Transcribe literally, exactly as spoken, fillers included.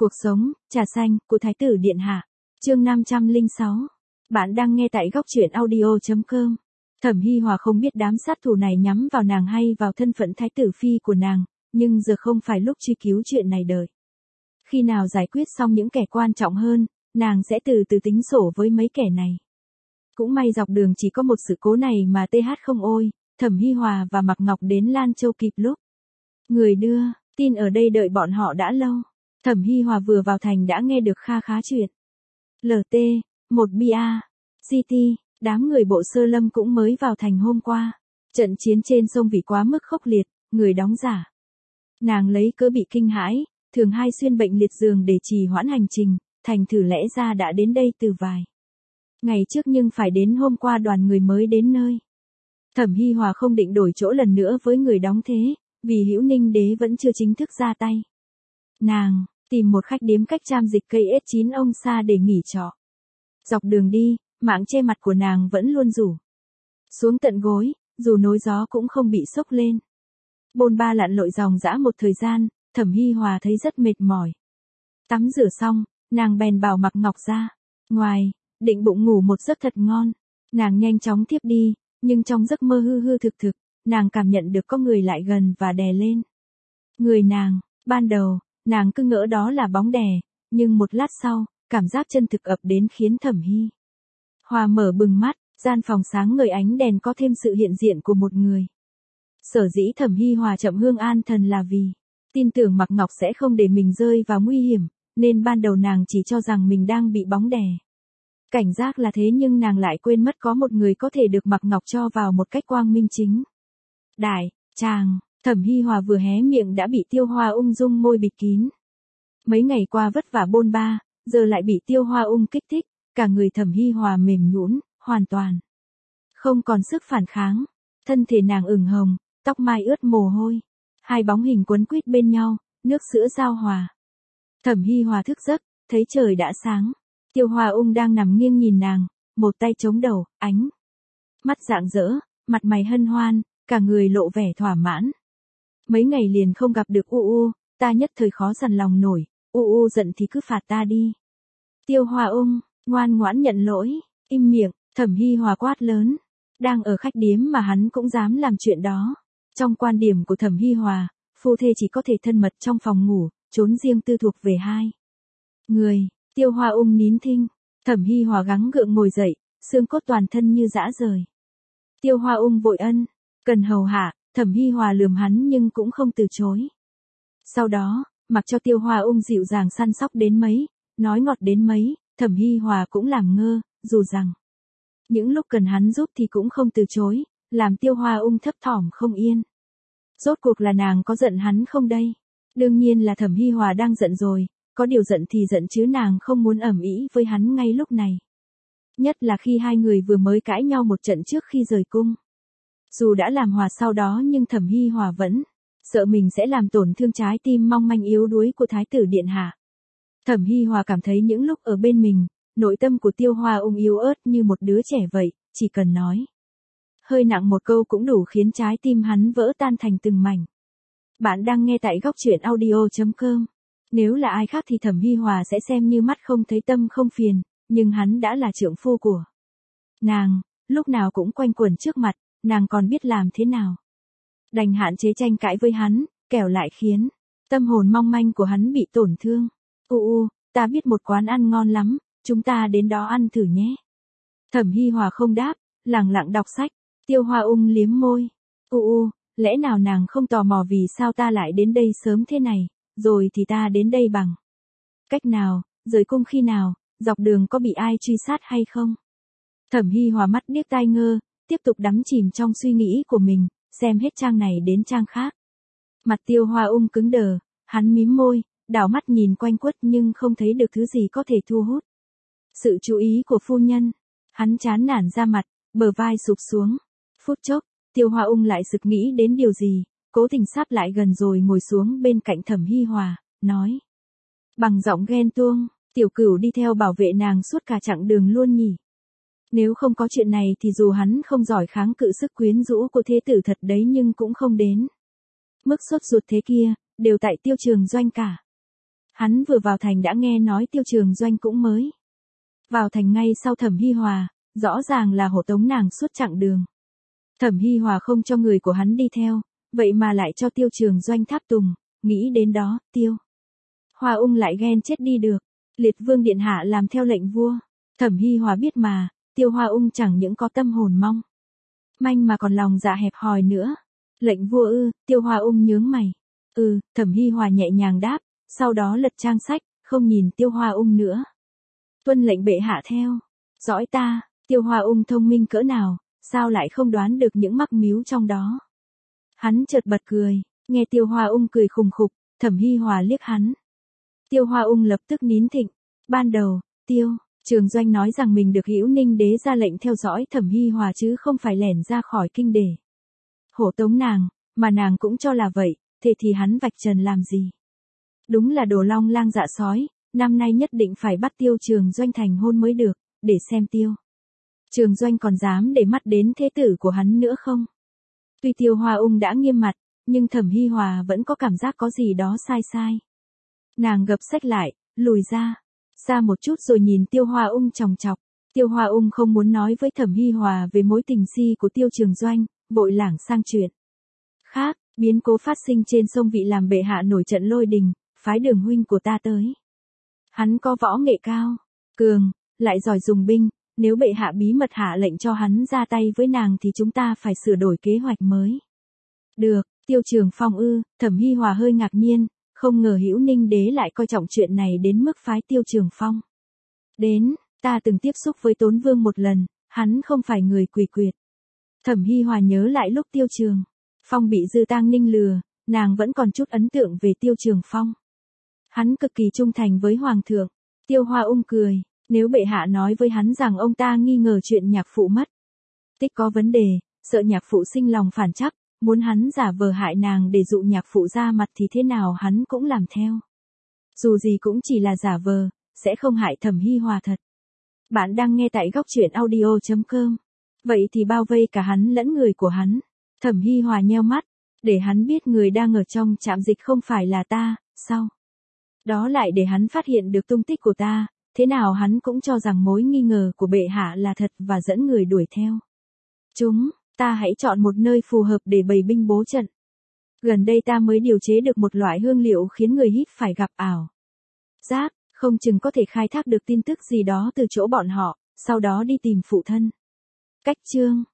Cuộc sống, trà xanh, của Thái tử Điện Hạ. Chương năm trăm lẻ sáu. Bạn đang nghe tại góc truyện audio chấm com. Thẩm Hi Hòa không biết đám sát thủ này nhắm vào nàng hay vào thân phận Thái tử Phi của nàng, nhưng giờ không phải lúc truy cứu chuyện này đợi. Khi nào giải quyết xong những kẻ quan trọng hơn, nàng sẽ từ từ tính sổ với mấy kẻ này. Cũng may dọc đường chỉ có một sự cố này mà tê hát không ôi, Thẩm Hi Hòa và Mạc Ngọc đến Lan Châu kịp lúc. Người đưa, tin ở đây đợi bọn họ đã lâu. Thẩm Hi Hòa vừa vào thành đã nghe được kha khá chuyện. lờ tê, một bê a, giê tê, đám người bộ Sơ Lâm cũng mới vào thành hôm qua. Trận chiến trên sông vì quá mức khốc liệt, người đóng giả. Nàng lấy cớ bị kinh hãi, thường hay xuyên bệnh liệt giường để trì hoãn hành trình, thành thử lẽ ra đã đến đây từ vài ngày trước nhưng phải đến hôm qua đoàn người mới đến nơi. Thẩm Hi Hòa không định đổi chỗ lần nữa với người đóng thế, vì Hữu Ninh Đế vẫn chưa chính thức ra tay. Nàng tìm một khách điếm cách Trạm Dịch cây ét chín ông xa để nghỉ trọ. Dọc đường đi, mảng che mặt của nàng vẫn luôn rủ xuống tận gối, dù nối gió cũng không bị sốc lên. Bôn ba lặn lội dòng dã một thời gian, Thẩm Hi Hòa thấy rất mệt mỏi. Tắm rửa xong, nàng bèn bảo Mạc Ngọc ra ngoài, định bụng ngủ một giấc thật ngon. Nàng nhanh chóng thiếp đi, nhưng trong giấc mơ hư hư thực thực, nàng cảm nhận được có người lại gần và đè lên người nàng. Ban đầu, nàng cứ ngỡ đó là bóng đè, nhưng một lát sau, cảm giác chân thực ập đến khiến Thẩm Hi Hòa mở bừng mắt, gian phòng sáng ngời ánh đèn có thêm sự hiện diện của một người. Sở dĩ Thẩm Hi Hòa chậm hương an thần là vì tin tưởng Mạc Ngọc sẽ không để mình rơi vào nguy hiểm, nên ban đầu nàng chỉ cho rằng mình đang bị bóng đè. Cảnh giác là thế nhưng nàng lại quên mất có một người có thể được Mạc Ngọc cho vào một cách quang minh chính đại tràng. Thẩm Hi Hòa vừa hé miệng đã bị Tiêu Hoa ung dung môi bịt kín. Mấy ngày qua vất vả bôn ba, giờ lại bị Tiêu Hoa ung kích thích, cả người Thẩm Hi Hòa mềm nhũn, hoàn toàn không còn sức phản kháng. Thân thể nàng ửng hồng, tóc mai ướt mồ hôi, hai bóng hình quấn quýt bên nhau, nước sữa giao hòa. Thẩm Hi Hòa thức giấc, thấy trời đã sáng. Tiêu Hoa ung đang nằm nghiêng nhìn nàng, một tay chống đầu, ánh mắt rạng rỡ, mặt mày hân hoan, cả người lộ vẻ thỏa mãn. Mấy ngày liền không gặp được U U, ta nhất thời khó dằn lòng nổi, U U giận thì cứ phạt ta đi. Tiêu Hoa ung ngoan ngoãn nhận lỗi. Im miệng. Thẩm Hi Hòa quát lớn. Đang ở khách điếm mà hắn cũng dám làm chuyện đó. Trong quan điểm của Thẩm Hi Hòa, phu thê chỉ có thể thân mật trong phòng ngủ, trốn riêng tư thuộc về hai người. Tiêu Hoa ung nín thinh. Thẩm Hi Hòa gắng gượng ngồi dậy, xương cốt toàn thân như rã rời. Tiêu Hoa ung vội ân cần hầu hạ. Thẩm Hi Hòa lườm hắn nhưng cũng không từ chối. Sau đó, mặc cho Tiêu Hoa ung dịu dàng săn sóc đến mấy, nói ngọt đến mấy, Thẩm Hi Hòa cũng làm ngơ, dù rằng những lúc cần hắn giúp thì cũng không từ chối, làm Tiêu Hoa ung thấp thỏm không yên. Rốt cuộc là nàng có giận hắn không đây? Đương nhiên là Thẩm Hi Hòa đang giận rồi, có điều giận thì giận chứ nàng không muốn ầm ĩ với hắn ngay lúc này. Nhất là khi hai người vừa mới cãi nhau một trận trước khi rời cung. Dù đã làm hòa sau đó nhưng Thẩm Hi Hòa vẫn sợ mình sẽ làm tổn thương trái tim mong manh yếu đuối của Thái tử Điện Hạ. Thẩm Hi Hòa cảm thấy những lúc ở bên mình, nội tâm của Tiêu Hoa ung yếu ớt như một đứa trẻ vậy, chỉ cần nói hơi nặng một câu cũng đủ khiến trái tim hắn vỡ tan thành từng mảnh. Bạn đang nghe tại góc truyện audio chấm com. Nếu là ai khác thì Thẩm Hi Hòa sẽ xem như mắt không thấy tâm không phiền, nhưng hắn đã là trượng phu của nàng, lúc nào cũng quanh quẩn trước mặt. Nàng còn biết làm thế nào? Đành hạn chế tranh cãi với hắn, kẻo lại khiến tâm hồn mong manh của hắn bị tổn thương. U U, ta biết một quán ăn ngon lắm, chúng ta đến đó ăn thử nhé. Thẩm Hi Hòa không đáp, lặng lặng đọc sách. Tiêu Hoa ung liếm môi. U U, lẽ nào nàng không tò mò vì sao ta lại đến đây sớm thế này, rồi thì ta đến đây bằng cách nào, rời cung khi nào, dọc đường có bị ai truy sát hay không? Thẩm Hi Hòa mắt điếc tai ngơ, tiếp tục đắm chìm trong suy nghĩ của mình, xem hết trang này đến trang khác. Mặt Tiêu Hoa ung cứng đờ, hắn mím môi, đảo mắt nhìn quanh quất nhưng không thấy được thứ gì có thể thu hút sự chú ý của phu nhân. Hắn chán nản ra mặt, bờ vai sụp xuống. Phút chốc, Tiêu Hoa ung lại sực nghĩ đến điều gì, cố tình sáp lại gần rồi ngồi xuống bên cạnh Thẩm Hi Hòa, nói bằng giọng ghen tuông, tiểu cửu đi theo bảo vệ nàng suốt cả chặng đường luôn nhỉ. Nếu không có chuyện này thì dù hắn không giỏi kháng cự sức quyến rũ của thế tử thật đấy nhưng cũng không đến mức sốt ruột thế kia, đều tại Tiêu Trường Doanh cả. Hắn vừa vào thành đã nghe nói Tiêu Trường Doanh cũng mới vào thành ngay sau Thẩm Hi Hòa, rõ ràng là hộ tống nàng suốt chặng đường. Thẩm Hi Hòa không cho người của hắn đi theo, vậy mà lại cho Tiêu Trường Doanh tháp tùng, nghĩ đến đó, Tiêu Hoa Ung lại ghen chết đi được. Liệt Vương điện hạ làm theo lệnh vua. Thẩm Hi Hòa biết mà, Tiêu Hoa Ung chẳng những có tâm hồn mong manh mà còn lòng dạ hẹp hòi nữa. Lệnh vua ư? Tiêu Hoa Ung nhướng mày. Ừ, Thẩm Hi Hòa nhẹ nhàng đáp, sau đó lật trang sách, không nhìn Tiêu Hoa Ung nữa. Tuân lệnh bệ hạ theo. Dõi ta. Tiêu Hoa Ung thông minh cỡ nào, sao lại không đoán được những mắc míu trong đó. Hắn chợt bật cười, nghe Tiêu Hoa Ung cười khùng khục, Thẩm Hi Hòa liếc hắn. Tiêu Hoa Ung lập tức nín thịnh. Ban đầu, Tiêu Trường Doanh nói rằng mình được Hữu Ninh đế ra lệnh theo dõi Thẩm Hi Hòa chứ không phải lẻn ra khỏi kinh để hộ tống nàng, mà nàng cũng cho là vậy, thế thì hắn vạch trần làm gì? Đúng là đồ long lang dạ sói, năm nay nhất định phải bắt Tiêu Trường Doanh thành hôn mới được, để xem Tiêu Trường Doanh còn dám để mắt đến thế tử của hắn nữa không? Tuy Tiêu Hoa Ung đã nghiêm mặt, nhưng Thẩm Hi Hòa vẫn có cảm giác có gì đó sai sai. Nàng gập sách lại, lùi ra, xa một chút rồi nhìn Tiêu Hoa Ung chòng chọc. Tiêu Hoa Ung không muốn nói với Thẩm Hi Hòa về mối tình si của Tiêu Trường Doanh, vội lảng sang chuyện khác. Biến cố phát sinh trên sông Vị làm bệ hạ nổi trận lôi đình, phái Đường huynh của ta tới. Hắn có võ nghệ cao, cường, lại giỏi dùng binh, nếu bệ hạ bí mật hạ lệnh cho hắn ra tay với nàng thì chúng ta phải sửa đổi kế hoạch mới. Được, Tiêu Trường Phong ư? Thẩm Hi Hòa hơi ngạc nhiên, không ngờ Hữu Ninh đế lại coi trọng chuyện này đến mức phái Tiêu Trường Phong đến. Ta từng tiếp xúc với Tốn Vương một lần, hắn không phải người quỷ quyệt. Thẩm Hi Hòa nhớ lại lúc Tiêu Trường Phong bị Dư Tang Ninh lừa, nàng vẫn còn chút ấn tượng về Tiêu Trường Phong. Hắn cực kỳ trung thành với Hoàng thượng. Tiêu Hoa Ung cười, nếu bệ hạ nói với hắn rằng ông ta nghi ngờ chuyện nhạc phụ mất tích có vấn đề, sợ nhạc phụ sinh lòng phản trắc, muốn hắn giả vờ hại nàng để dụ nhạc phụ ra mặt thì thế nào hắn cũng làm theo. Dù gì cũng chỉ là giả vờ, sẽ không hại Thẩm Hi Hòa thật. Bạn đang nghe tại góc truyện audio chấm com. Vậy thì bao vây cả hắn lẫn người của hắn. Thẩm Hi Hòa nheo mắt, để hắn biết người đang ở trong trạm dịch không phải là ta, sau đó lại để hắn phát hiện được tung tích của ta, thế nào hắn cũng cho rằng mối nghi ngờ của bệ hạ là thật và dẫn người đuổi theo. Chúng ta hãy chọn một nơi phù hợp để bày binh bố trận. Gần đây ta mới điều chế được một loại hương liệu khiến người hít phải gặp ảo giác, không chừng có thể khai thác được tin tức gì đó từ chỗ bọn họ, sau đó đi tìm phụ thân. Cách chương